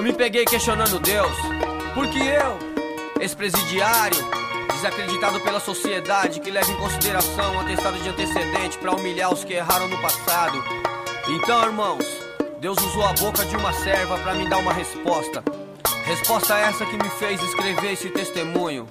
me peguei questionando Deus, porque eu, ex-presidiário, desacreditado pela sociedade que leva em consideração o atestado de antecedente pra humilhar os que erraram no passado. Então, irmãos, Deus usou a boca de uma serva pra me dar uma resposta. Resposta essa que me fez escrever esse testemunho.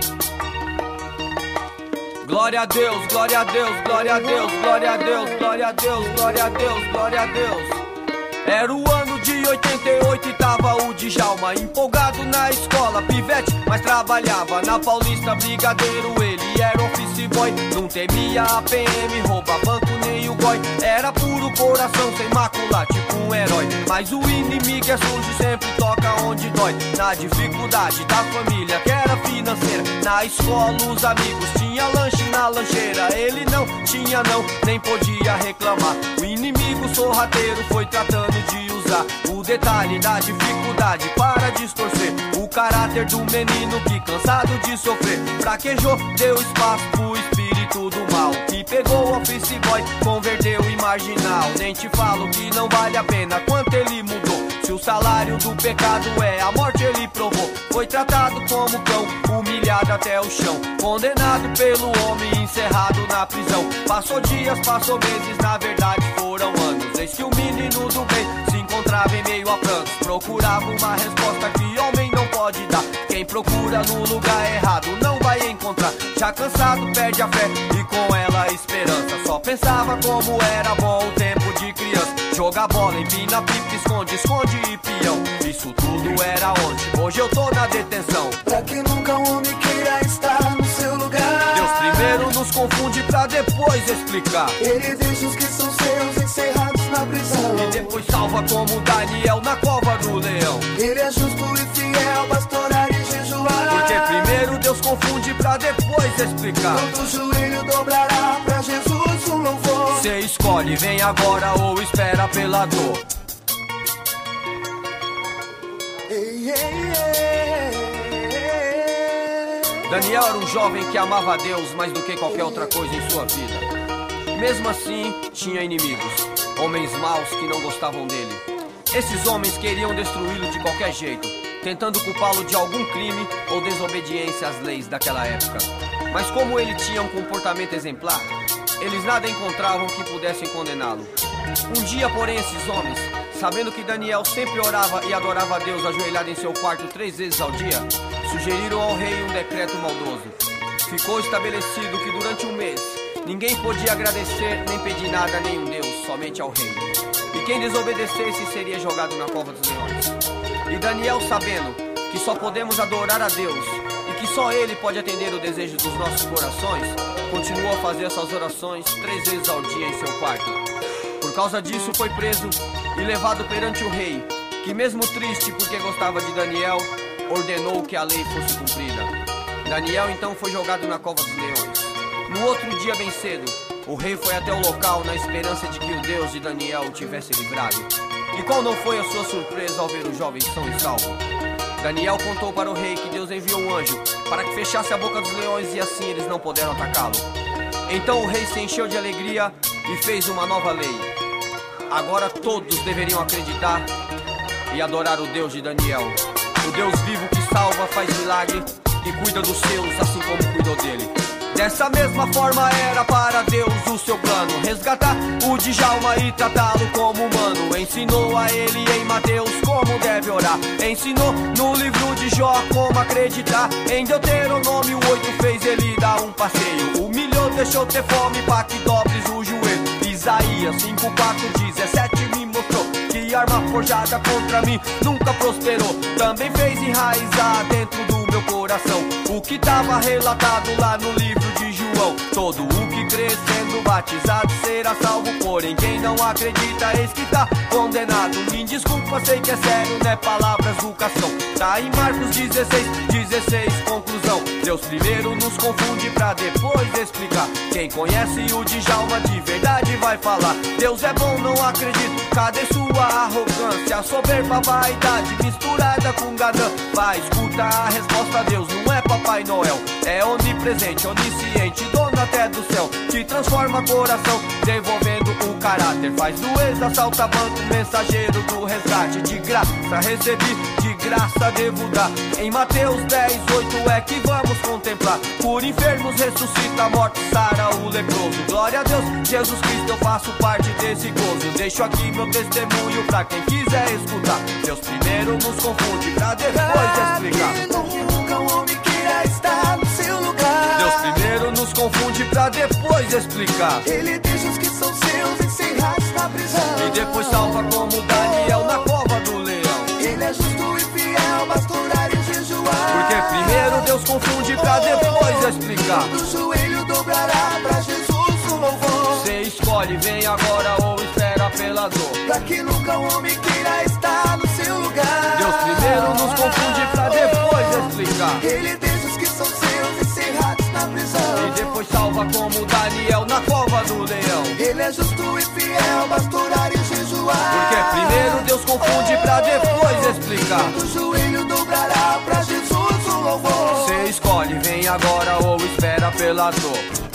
Glória a Deus, glória a Deus, glória a Deus, glória a Deus, glória a Deus, glória a Deus, glória a Deus. Era o ano de 88 e tava o Djalma empolgado na escola, pivete, mas trabalhava na Paulista Brigadeiro. Ele era office boy, não temia a PM, rouba banco nem o goi. Era puro coração, sem mácula, tipo um herói. Mas o inimigo é sujo, sempre toca onde dói. Na dificuldade da família, que era financeira. Na escola os amigos, tinha lanche na lancheira. Ele não tinha não, nem podia reclamar. O inimigo sorrateiro foi tratando de usar o detalhe da dificuldade para distorcer o caráter do menino que, cansado de sofrer, fraquejou, deu espaço pro espírito do mal, que pegou o office boy, converteu em marginal. Nem te falo que não vale a pena quanto ele mudou. Se o salário do pecado é a morte, ele provou. Foi tratado como cão, humilhado até o chão, condenado pelo homem, encerrado na prisão. Passou dias, passou meses, na verdade foram anos. Eis que o menino do bem se encontrava em meio a prantos, procurava uma resposta que homem não pode dar. Quem procura no lugar errado não vai encontrar. Já cansado perde a fé e com ela a esperança. Só pensava como era bom o tempo de criança. Jogar bola, empina pipa, esconde, esconde e peão. Isso tudo era onde? Hoje eu tô na detenção. Pra que nunca um homem queira estar no seu lugar. Deus primeiro nos confunde pra depois explicar. Ele deixa os que são seus encerrados na prisão e depois salva como Daniel na cova do leão. Ele é justo e fiel, basta orar e jejuar. Porque primeiro Deus confunde pra depois explicar. Todo joelho dobrará pra Jesus um louvor. Cê escolhe, vem agora ou espera pela dor. Daniel era um jovem que amava a Deus mais do que qualquer outra coisa em sua vida. Mesmo assim, tinha inimigos, homens maus que não gostavam dele. Esses homens queriam destruí-lo de qualquer jeito, tentando culpá-lo de algum crime ou desobediência às leis daquela época. Mas como ele tinha um comportamento exemplar, eles nada encontravam que pudessem condená-lo. Um dia, porém, esses homens, sabendo que Daniel sempre orava e adorava a Deus ajoelhado em seu quarto 3 vezes ao dia, sugeriram ao rei um decreto maldoso. Ficou estabelecido que durante um mês ninguém podia agradecer nem pedir nada a nenhum Deus, somente ao rei. E quem desobedecesse seria jogado na cova dos leões. E Daniel, sabendo que só podemos adorar a Deus e que só Ele pode atender o desejo dos nossos corações, continuou a fazer essas orações 3 vezes ao dia em seu quarto. Por causa disso foi preso e levado perante o rei, que mesmo triste porque gostava de Daniel, ordenou que a lei fosse cumprida. Daniel então foi jogado na cova dos leões. No outro dia bem cedo, o rei foi até o local na esperança de que o Deus de Daniel o tivesse livrado. E qual não foi a sua surpresa ao ver o jovem são e salvo? Daniel contou para o rei que Deus enviou um anjo para que fechasse a boca dos leões e assim eles não puderam atacá-lo. Então o rei se encheu de alegria e fez uma nova lei. Agora todos deveriam acreditar e adorar o Deus de Daniel, o Deus vivo que salva, faz milagre e cuida dos seus assim como cuidou dele. Dessa mesma forma era para Deus o seu plano, resgatar o Djalma e tratá-lo como humano. Ensinou a ele em Mateus como deve orar, ensinou no livro de Jó como acreditar. Em Deuteronômio 8 fez ele dar um passeio, humilhou, deixou ter fome para que dobres o joelho. Isaías 5:4-17 me mostrou que arma forjada contra mim nunca prosperou. Também fez enraizar dentro do meu coração o que estava relatado lá no livro de João. Todo o que crê sendo batizado será salvo, porém quem não acredita eis que tá condenado. Me desculpa, sei que é sério, não é palavras do Cação. Tá em Marcos 16, conclusão. Deus primeiro nos confunde pra depois explicar. Quem conhece o Djalma de verdade vai falar: Deus é bom, não acredito. Cadê sua arrogância? Soberba, vaidade misturada com ganância. Vai, escuta a resposta, Deus não é Papai Noel. É onipresente, onisciente, dono até do céu, que transforma coração, devolvendo o caráter. Faz doer, assalta banco, mensageiro do resgate. De graça recebi, de graça devo dar. Em Mateus 10:8 é que vamos contemplar. Cura enfermos, ressuscita mortos, sara o leproso. Glória a Deus, Jesus Cristo, eu faço parte desse gozo. Deixo aqui meu testemunho pra quem quiser escutar. Deus primeiro nos confunde pra depois explicar. Nunca um homem queira estar no seu lugar. Deus primeiro nos confunde pra depois explicar. Ele deixa os que são seus encerrados na prisão. E depois salva como Daniel na cova do leão. Ele é justo e fiel, basta orar e jejuar. Porque primeiro Deus confunde pra depois explicar. O joelho dobrará pra Jesus o louvor. Você escolhe, vem agora ou espera pela dor. Pra que nunca um homem queira estar no seu lugar. Deus primeiro nos confunde pra depois explicar. Ele deixa os que são seus encerrados na prisão. E depois salva como Daniel na cova do leão. Ele é justo e fiel, basta orar e jejuar. Porque primeiro Deus confunde pra depois explicar. O joelho dobrará pra Jesus o louvor. Você escolhe, vem agora ou espera pela dor.